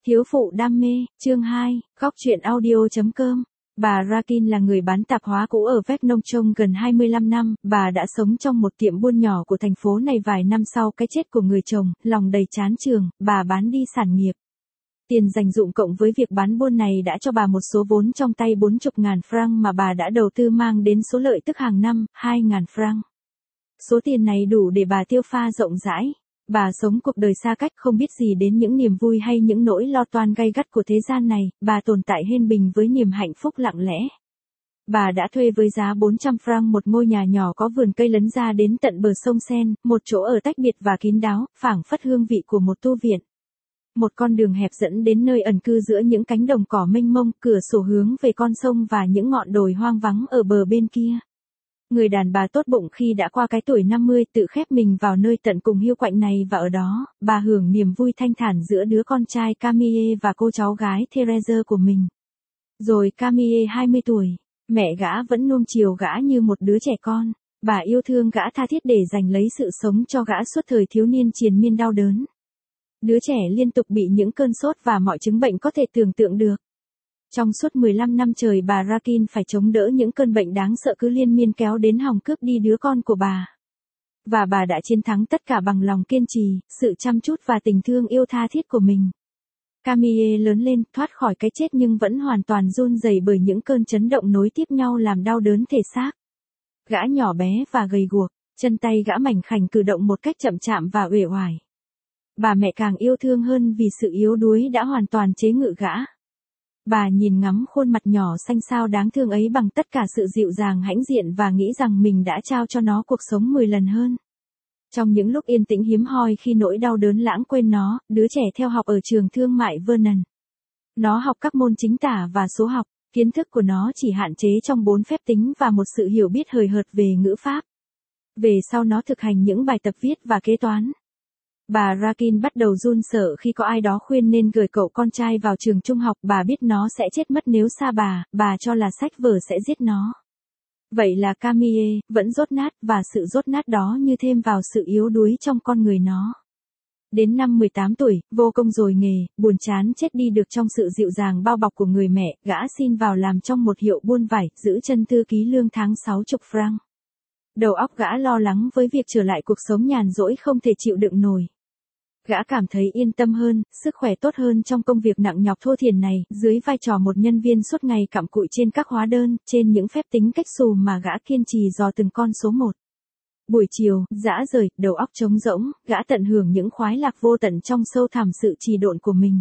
Thiếu phụ đam mê, chương 2, góc truyện audio.com. Bà Rakin là người bán tạp hóa cũ ở Vec Nông Trông gần 25 năm, bà đã sống trong một tiệm buôn nhỏ của thành phố này vài năm sau cái chết của người chồng, lòng đầy chán chường, bà bán đi sản nghiệp. Tiền dành dụm cộng với việc bán buôn này đã cho bà một số vốn trong tay 40.000 franc mà bà đã đầu tư mang đến số lợi tức hàng năm, 2.000 franc. Số tiền này đủ để bà tiêu pha rộng rãi. Bà sống cuộc đời xa cách không biết gì đến những niềm vui hay những nỗi lo toan gay gắt của thế gian này, bà tồn tại hên bình với niềm hạnh phúc lặng lẽ. Bà đã thuê với giá 400 franc một ngôi nhà nhỏ có vườn cây lấn ra đến tận bờ sông Sen, một chỗ ở tách biệt và kín đáo, phảng phất hương vị của một tu viện. Một con đường hẹp dẫn đến nơi ẩn cư giữa những cánh đồng cỏ mênh mông, cửa sổ hướng về con sông và những ngọn đồi hoang vắng ở bờ bên kia. Người đàn bà tốt bụng khi đã qua cái tuổi 50 tự khép mình vào nơi tận cùng hiu quạnh này và ở đó, bà hưởng niềm vui thanh thản giữa đứa con trai Camille và cô cháu gái Therese của mình. Rồi Camille 20 tuổi, mẹ gã vẫn nuông chiều gã như một đứa trẻ con, bà yêu thương gã tha thiết để giành lấy sự sống cho gã suốt thời thiếu niên triền miên đau đớn. Đứa trẻ liên tục bị những cơn sốt và mọi chứng bệnh có thể tưởng tượng được. Trong suốt 15 năm trời bà Rakin phải chống đỡ những cơn bệnh đáng sợ cứ liên miên kéo đến hòng cướp đi đứa con của bà. Và bà đã chiến thắng tất cả bằng lòng kiên trì, sự chăm chút và tình thương yêu tha thiết của mình. Camille lớn lên, thoát khỏi cái chết nhưng vẫn hoàn toàn run rẩy bởi những cơn chấn động nối tiếp nhau làm đau đớn thể xác. Gã nhỏ bé và gầy guộc, chân tay gã mảnh khảnh cử động một cách chậm chạp và uể oải. Bà mẹ càng yêu thương hơn vì sự yếu đuối đã hoàn toàn chế ngự gã. Bà nhìn ngắm khuôn mặt nhỏ xanh xao đáng thương ấy bằng tất cả sự dịu dàng hãnh diện và nghĩ rằng mình đã trao cho nó cuộc sống 10 lần hơn. Trong những lúc yên tĩnh hiếm hoi khi nỗi đau đớn lãng quên nó, đứa trẻ theo học ở trường thương mại Vernon. Nó học các môn chính tả và số học, kiến thức của nó chỉ hạn chế trong 4 phép tính và một sự hiểu biết hời hợt về ngữ pháp. Về sau nó thực hành những bài tập viết và kế toán. Bà Rakin bắt đầu run sợ khi có ai đó khuyên nên gửi cậu con trai vào trường trung học, bà biết nó sẽ chết mất nếu xa bà cho là sách vở sẽ giết nó. Vậy là Camille vẫn dốt nát và sự dốt nát đó như thêm vào sự yếu đuối trong con người nó. Đến năm 18 tuổi, vô công rồi nghề, buồn chán chết đi được trong sự dịu dàng bao bọc của người mẹ, gã xin vào làm trong một hiệu buôn vải, giữ chân thư ký lương tháng 60 franc. Đầu óc gã lo lắng với việc trở lại cuộc sống nhàn rỗi không thể chịu đựng nổi. Gã cảm thấy yên tâm hơn, sức khỏe tốt hơn trong công việc nặng nhọc thô thiển này, dưới vai trò một nhân viên suốt ngày cặm cụi trên các hóa đơn, trên những phép tính cách xù mà gã kiên trì dò từng con số một. Buổi chiều, dã rời, đầu óc trống rỗng, gã tận hưởng những khoái lạc vô tận trong sâu thẳm sự trì độn của mình.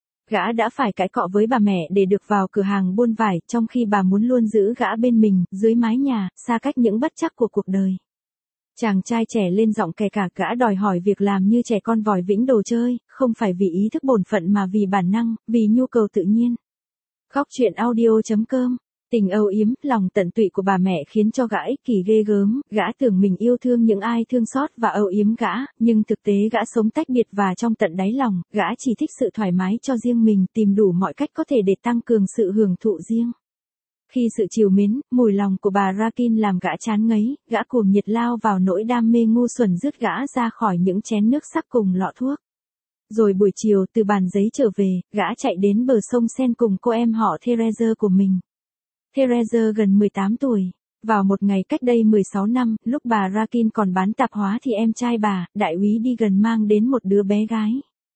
Gã đã phải cãi cọ với bà mẹ để được vào cửa hàng buôn vải, trong khi bà muốn luôn giữ gã bên mình, dưới mái nhà, xa cách những bất trắc của cuộc đời. Chàng trai trẻ lên giọng kè cả, gã đòi hỏi việc làm như trẻ con vòi vĩnh đồ chơi, không phải vì ý thức bổn phận mà vì bản năng, vì nhu cầu tự nhiên. Góc truyện audio.com. Tình âu yếm, lòng tận tụy của bà mẹ khiến cho gã ích kỷ ghê gớm, gã tưởng mình yêu thương những ai thương xót và âu yếm gã, nhưng thực tế gã sống tách biệt và trong tận đáy lòng, gã chỉ thích sự thoải mái cho riêng mình, tìm đủ mọi cách có thể để tăng cường sự hưởng thụ riêng. Khi sự trìu mến, mùi lòng của bà Rakin làm gã chán ngấy, gã cuồng nhiệt lao vào nỗi đam mê ngu xuẩn rước gã ra khỏi những chén nước sắc cùng lọ thuốc. Rồi buổi chiều từ bàn giấy trở về, gã chạy đến bờ sông Sen cùng cô em họ Therese của mình. Therese gần 18 tuổi. Vào một ngày cách đây 16 năm, lúc bà Rakin còn bán tạp hóa thì em trai bà, đại úy đi gần mang đến một đứa bé gái.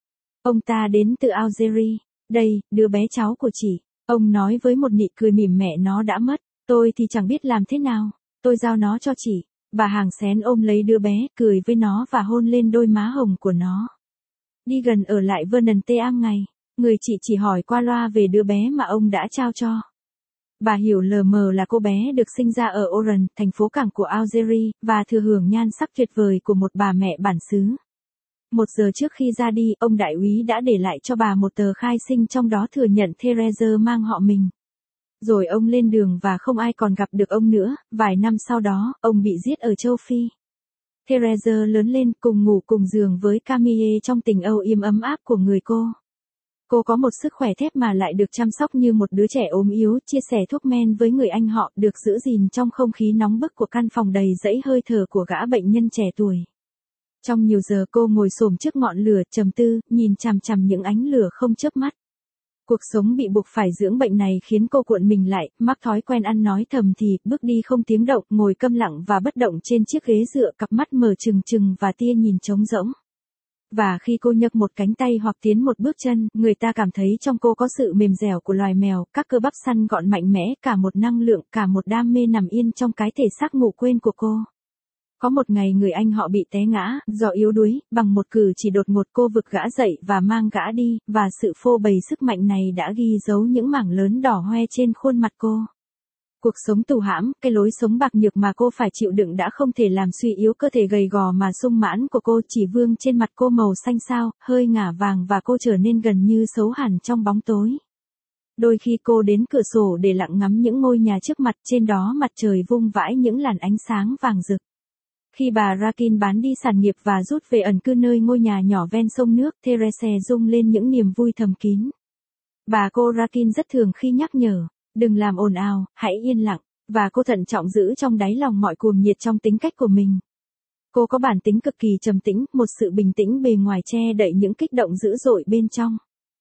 Ông ta đến từ Algeria. Đây, đứa bé cháu của chị. Ông nói với một nụ cười mỉm, mẹ nó đã mất, tôi thì chẳng biết làm thế nào, tôi giao nó cho chị. Bà hàng xén ôm lấy đứa bé, cười với nó và hôn lên đôi má hồng của nó. Đi gần ở lại Vernon Team ngày, người chị chỉ hỏi qua loa về đứa bé mà ông đã trao cho. Bà hiểu lờ mờ là cô bé được sinh ra ở Oran, thành phố cảng của Algeria, và thừa hưởng nhan sắc tuyệt vời của một bà mẹ bản xứ. 1 giờ trước khi ra đi, ông đại úy đã để lại cho bà một tờ khai sinh trong đó thừa nhận Therese mang họ mình. Rồi ông lên đường và không ai còn gặp được ông nữa, vài năm sau đó, ông bị giết ở châu Phi. Therese lớn lên cùng ngủ cùng giường với Camille trong tình âu yếm ấm áp của người cô. Cô có một sức khỏe thép mà lại được chăm sóc như một đứa trẻ ốm yếu, chia sẻ thuốc men với người anh họ, được giữ gìn trong không khí nóng bức của căn phòng đầy rẫy hơi thở của gã bệnh nhân trẻ tuổi. Trong nhiều giờ cô ngồi xổm trước ngọn lửa trầm tư, nhìn chằm chằm những ánh lửa không chớp mắt. Cuộc sống bị buộc phải dưỡng bệnh này khiến cô cuộn mình lại, mắc thói quen ăn nói thầm thì, bước đi không tiếng động, ngồi câm lặng và bất động trên chiếc ghế dựa, cặp mắt mở trừng trừng và tia nhìn trống rỗng. Và khi cô nhấc một cánh tay hoặc tiến một bước chân, người ta cảm thấy trong cô có sự mềm dẻo của loài mèo, các cơ bắp săn gọn mạnh mẽ, cả một năng lượng, cả một đam mê nằm yên trong cái thể xác ngủ quên của cô. Có một ngày người anh họ bị té ngã, do yếu đuối, bằng một cử chỉ đột ngột cô vực gã dậy và mang gã đi, và sự phô bày sức mạnh này đã ghi dấu những mảng lớn đỏ hoe trên khuôn mặt cô. Cuộc sống tù hãm, cái lối sống bạc nhược mà cô phải chịu đựng đã không thể làm suy yếu cơ thể gầy gò mà sung mãn của cô, chỉ vương trên mặt cô màu xanh xao, hơi ngả vàng và cô trở nên gần như xấu hẳn trong bóng tối. Đôi khi cô đến cửa sổ để lặng ngắm những ngôi nhà trước mặt, trên đó mặt trời vung vãi những làn ánh sáng vàng rực. Khi bà Rakin bán đi sản nghiệp và rút về ẩn cư nơi ngôi nhà nhỏ ven sông nước, Therese rung lên những niềm vui thầm kín. Bà cô Rakin rất thường khi nhắc nhở, đừng làm ồn ào, hãy yên lặng, và cô thận trọng giữ trong đáy lòng mọi cuồng nhiệt trong tính cách của mình. Cô có bản tính cực kỳ trầm tĩnh, một sự bình tĩnh bề ngoài che đậy những kích động dữ dội bên trong.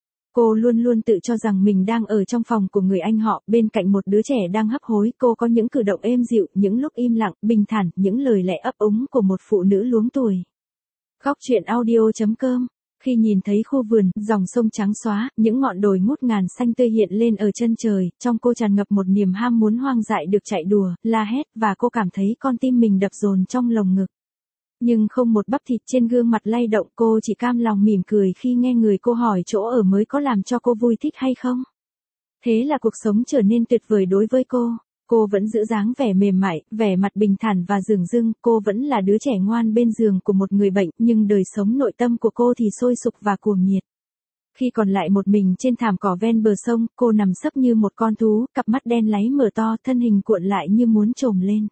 Cô luôn luôn tự cho rằng mình đang ở trong phòng của người anh họ, bên cạnh một đứa trẻ đang hấp hối. Cô có những cử động êm dịu, những lúc im lặng, bình thản, những lời lẽ ấp úng của một phụ nữ luống tuổi. Góc truyện audio.com. Khi nhìn thấy khu vườn, dòng sông trắng xóa, những ngọn đồi ngút ngàn xanh tươi hiện lên ở chân trời, trong cô tràn ngập một niềm ham muốn hoang dại được chạy đùa, la hét, và cô cảm thấy con tim mình đập dồn trong lồng ngực. Nhưng không một bắp thịt trên gương mặt lay động, cô chỉ cam lòng mỉm cười khi nghe người cô hỏi chỗ ở mới có làm cho cô vui thích hay không. Thế là cuộc sống trở nên tuyệt vời đối với cô. Cô vẫn giữ dáng vẻ mềm mại, vẻ mặt bình thản và dửng dưng, cô vẫn là đứa trẻ ngoan bên giường của một người bệnh, nhưng đời sống nội tâm của cô thì sôi sục và cuồng nhiệt. Khi còn lại một mình trên thảm cỏ ven bờ sông, cô nằm sấp như một con thú, cặp mắt đen láy mở to, thân hình cuộn lại như muốn trồm lên.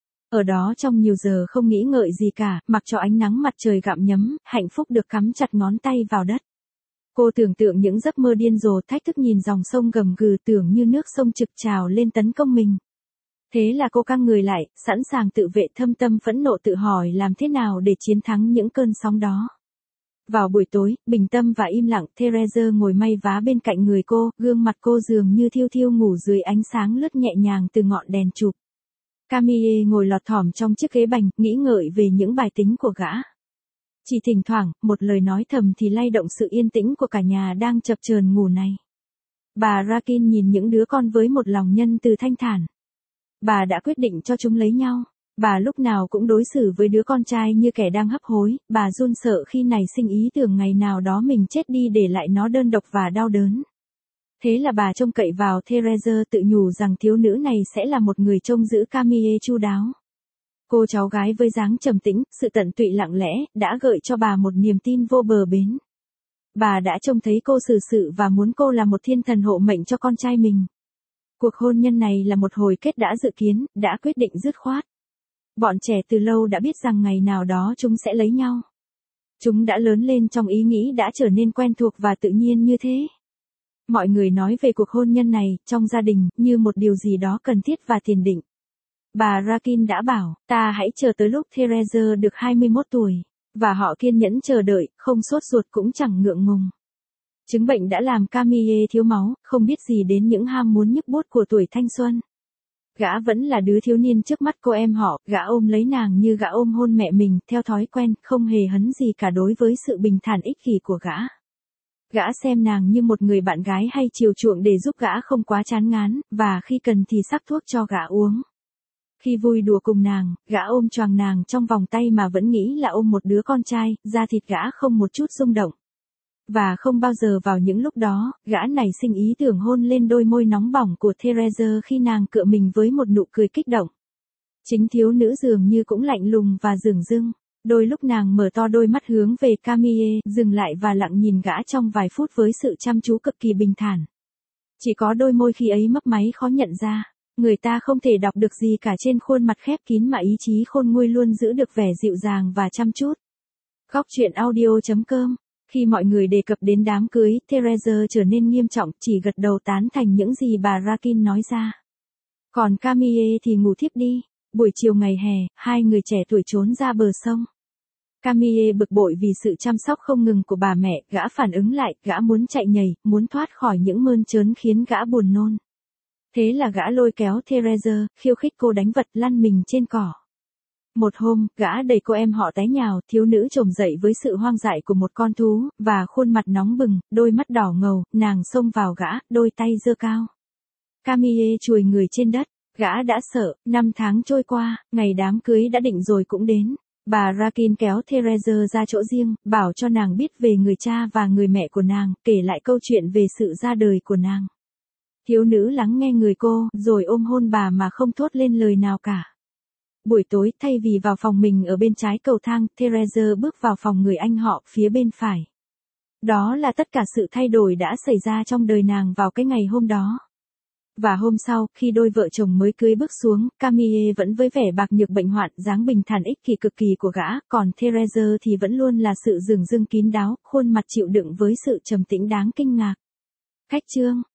Ở đó trong nhiều giờ không nghĩ ngợi gì cả, mặc cho ánh nắng mặt trời gặm nhấm, hạnh phúc được cắm chặt ngón tay vào đất. Cô tưởng tượng những giấc mơ điên rồ, thách thức nhìn dòng sông gầm gừ, tưởng như nước sông trực trào lên tấn công mình. Thế là cô căng người lại, sẵn sàng tự vệ, thâm tâm phẫn nộ tự hỏi làm thế nào để chiến thắng những cơn sóng đó. Vào buổi tối, bình tâm và im lặng, Therese ngồi may vá bên cạnh người cô, gương mặt cô dường như thiêu thiêu ngủ dưới ánh sáng lướt nhẹ nhàng từ ngọn đèn chụp. Camille ngồi lọt thỏm trong chiếc ghế bành, nghĩ ngợi về những bài tính của gã. Chỉ thỉnh thoảng, một lời nói thầm thì lay động sự yên tĩnh của cả nhà đang chập chờn ngủ này. Bà Rakin nhìn những đứa con với một lòng nhân từ thanh thản. Bà đã quyết định cho chúng lấy nhau. Bà lúc nào cũng đối xử với đứa con trai như kẻ đang hấp hối, bà run sợ khi nảy sinh ý tưởng ngày nào đó mình chết đi để lại nó đơn độc và đau đớn. Thế là bà trông cậy vào Therese, tự nhủ rằng thiếu nữ này sẽ là một người trông giữ Camille chu đáo. Cô cháu gái với dáng trầm tĩnh, sự tận tụy lặng lẽ, đã gợi cho bà một niềm tin vô bờ bến. Bà đã trông thấy cô xử sự và muốn cô là một thiên thần hộ mệnh cho con trai mình. Cuộc hôn nhân này là một hồi kết đã dự kiến, đã quyết định dứt khoát. Bọn trẻ từ lâu đã biết rằng ngày nào đó chúng sẽ lấy nhau. Chúng đã lớn lên trong ý nghĩ đã trở nên quen thuộc và tự nhiên như thế. Mọi người nói về cuộc hôn nhân này, trong gia đình, như một điều gì đó cần thiết và tiền định. Bà Rakin đã bảo, ta hãy chờ tới lúc Therese được 21 tuổi. Và họ kiên nhẫn chờ đợi, không sốt ruột cũng chẳng ngượng ngùng. Chứng bệnh đã làm Camille thiếu máu, không biết gì đến những ham muốn nhức bút của tuổi thanh xuân. Gã vẫn là đứa thiếu niên trước mắt cô em họ, gã ôm lấy nàng như gã ôm hôn mẹ mình, theo thói quen, không hề hấn gì cả đối với sự bình thản ích kỷ của gã. Gã xem nàng như một người bạn gái hay chiều chuộng để giúp gã không quá chán ngán, và khi cần thì sắc thuốc cho gã uống. Khi vui đùa cùng nàng, gã ôm choàng nàng trong vòng tay mà vẫn nghĩ là ôm một đứa con trai, da thịt gã không một chút rung động. Và không bao giờ vào những lúc đó, gã nảy sinh ý tưởng hôn lên đôi môi nóng bỏng của Therese khi nàng cựa mình với một nụ cười kích động. Chính thiếu nữ dường như cũng lạnh lùng và dửng dưng. Đôi lúc nàng mở to đôi mắt hướng về Camille, dừng lại và lặng nhìn gã trong vài phút với sự chăm chú cực kỳ bình thản. Chỉ có đôi môi khi ấy mấp máy khó nhận ra. Người ta không thể đọc được gì cả trên khuôn mặt khép kín mà ý chí khôn nguôi luôn giữ được vẻ dịu dàng và chăm chút. Góc truyện audio.com. Khi mọi người đề cập đến đám cưới, Therese trở nên nghiêm trọng, chỉ gật đầu tán thành những gì bà Rakin nói ra. Còn Camille thì ngủ thiếp đi. Buổi chiều ngày hè, hai người trẻ tuổi trốn ra bờ sông. Camille bực bội vì sự chăm sóc không ngừng của bà mẹ, gã phản ứng lại, gã muốn chạy nhảy, muốn thoát khỏi những mơn trớn khiến gã buồn nôn. Thế là gã lôi kéo Therese, khiêu khích cô đánh vật lăn mình trên cỏ. Một hôm, gã đẩy cô em họ té nhào, thiếu nữ trồm dậy với sự hoang dại của một con thú, và khuôn mặt nóng bừng, đôi mắt đỏ ngầu, nàng xông vào gã, đôi tay giơ cao. Camille chùi người trên đất, gã đã sợ, 5 tháng trôi qua, ngày đám cưới đã định rồi cũng đến. Bà Rakin kéo Therese ra chỗ riêng, bảo cho nàng biết về người cha và người mẹ của nàng, kể lại câu chuyện về sự ra đời của nàng. Thiếu nữ lắng nghe người cô, rồi ôm hôn bà mà không thốt lên lời nào cả. Buổi tối, thay vì vào phòng mình ở bên trái cầu thang, Therese bước vào phòng người anh họ phía bên phải. Đó là tất cả sự thay đổi đã xảy ra trong đời nàng vào cái ngày hôm đó. Và hôm sau, khi đôi vợ chồng mới cưới bước xuống, Camille vẫn với vẻ bạc nhược bệnh hoạn, dáng bình thản ích kỷ cực kỳ của gã, còn Therese thì vẫn luôn là sự dửng dưng kín đáo, khuôn mặt chịu đựng với sự trầm tĩnh đáng kinh ngạc. Khách chương